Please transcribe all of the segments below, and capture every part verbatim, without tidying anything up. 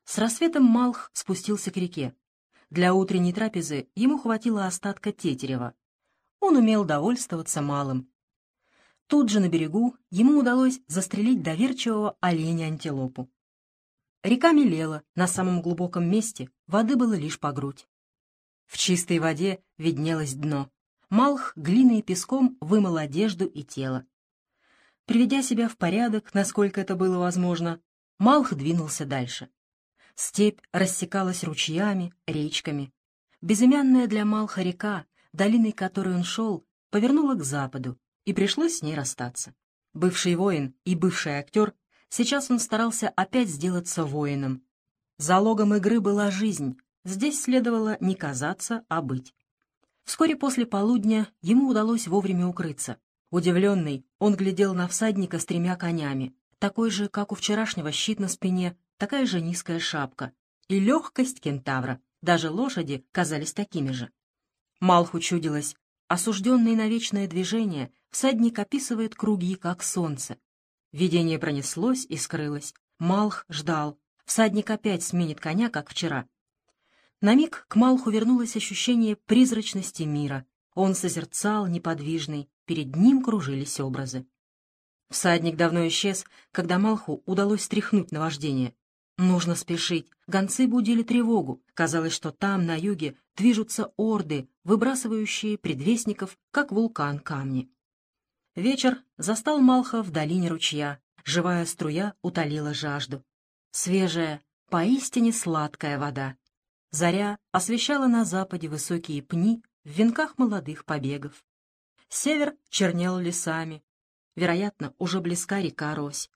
С рассветом Малх спустился к реке. Для утренней трапезы ему хватило остатка тетерева. Он умел довольствоваться малым. Тут же на берегу ему удалось застрелить доверчивого оленя-антилопу. Река мелела, на самом глубоком месте воды было лишь по грудь. В чистой воде виднелось дно. Малх глиной и песком вымыл одежду и тело. Приведя себя в порядок, насколько это было возможно, Малх двинулся дальше. Степь рассекалась ручьями, речками. Безымянная для Малха река, долиной которой он шел, повернула к западу, и пришлось с ней расстаться. Бывший воин и бывший актер, сейчас он старался опять сделаться воином. Залогом игры была жизнь, здесь следовало не казаться, а быть. Вскоре после полудня ему удалось вовремя укрыться. Удивленный, он глядел на всадника с тремя конями, такой же, как у вчерашнего, щит на спине, такая же низкая шапка и легкость кентавра. Даже лошади казались такими же. Малху чудилось, осужденный на вечное движение, всадник описывает круги, как солнце. Видение пронеслось и скрылось. Малх ждал. Всадник опять сменит коня, как вчера. На миг к Малху вернулось ощущение призрачности мира. Он созерцал, неподвижный, перед ним кружились образы. Всадник давно исчез, когда Малху удалось стряхнуть наваждение. Нужно спешить. Гонцы будили тревогу. Казалось, что там, на юге, движутся орды, выбрасывающие предвестников, как вулкан, камни. Вечер застал Малха в долине ручья. Живая струя утолила жажду. Свежая, поистине сладкая вода. Заря освещала на западе высокие пни в венках молодых побегов. Север чернел лесами. Вероятно, уже близка река Рось.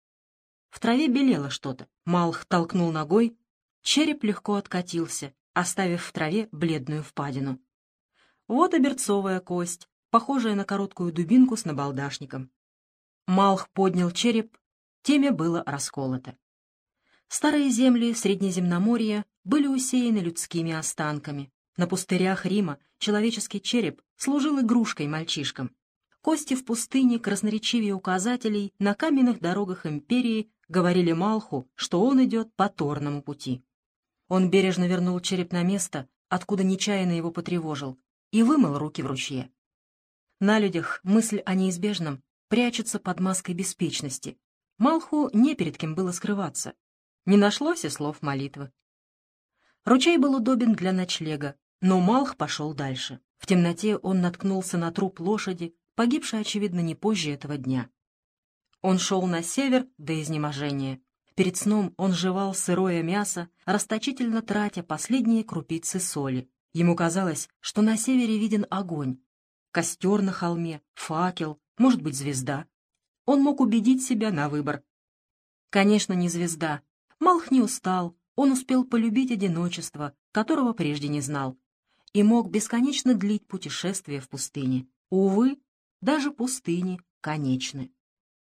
В траве белело что-то. Малх толкнул ногой. Череп легко откатился, оставив в траве бледную впадину. Вот и берцовая кость, похожая на короткую дубинку с набалдашником. Малх поднял череп, темя было расколото. Старые земли Среднеземноморья были усеяны людскими останками. На пустырях Рима человеческий череп служил игрушкой мальчишкам. Кости в пустыне красноречивее указателей на каменных дорогах империи говорили Малху, что он идет по торному пути. Он бережно вернул череп на место, откуда нечаянно его потревожил, и вымыл руки в ручье. На людях мысль о неизбежном прячется под маской беспечности. Малху не перед кем было скрываться. Не нашлось и слов молитвы. Ручей был удобен для ночлега, но Малх пошел дальше. В темноте он наткнулся на труп лошади, погибшей, очевидно, не позже этого дня. Он шел на север до изнеможения. Перед сном он жевал сырое мясо, расточительно тратя последние крупицы соли. Ему казалось, что на севере виден огонь. Костер на холме, факел, может быть, звезда. Он мог убедить себя на выбор. Конечно, не звезда. Малх не устал, он успел полюбить одиночество, которого прежде не знал, и мог бесконечно длить путешествие в пустыне. Увы, даже пустыни конечны.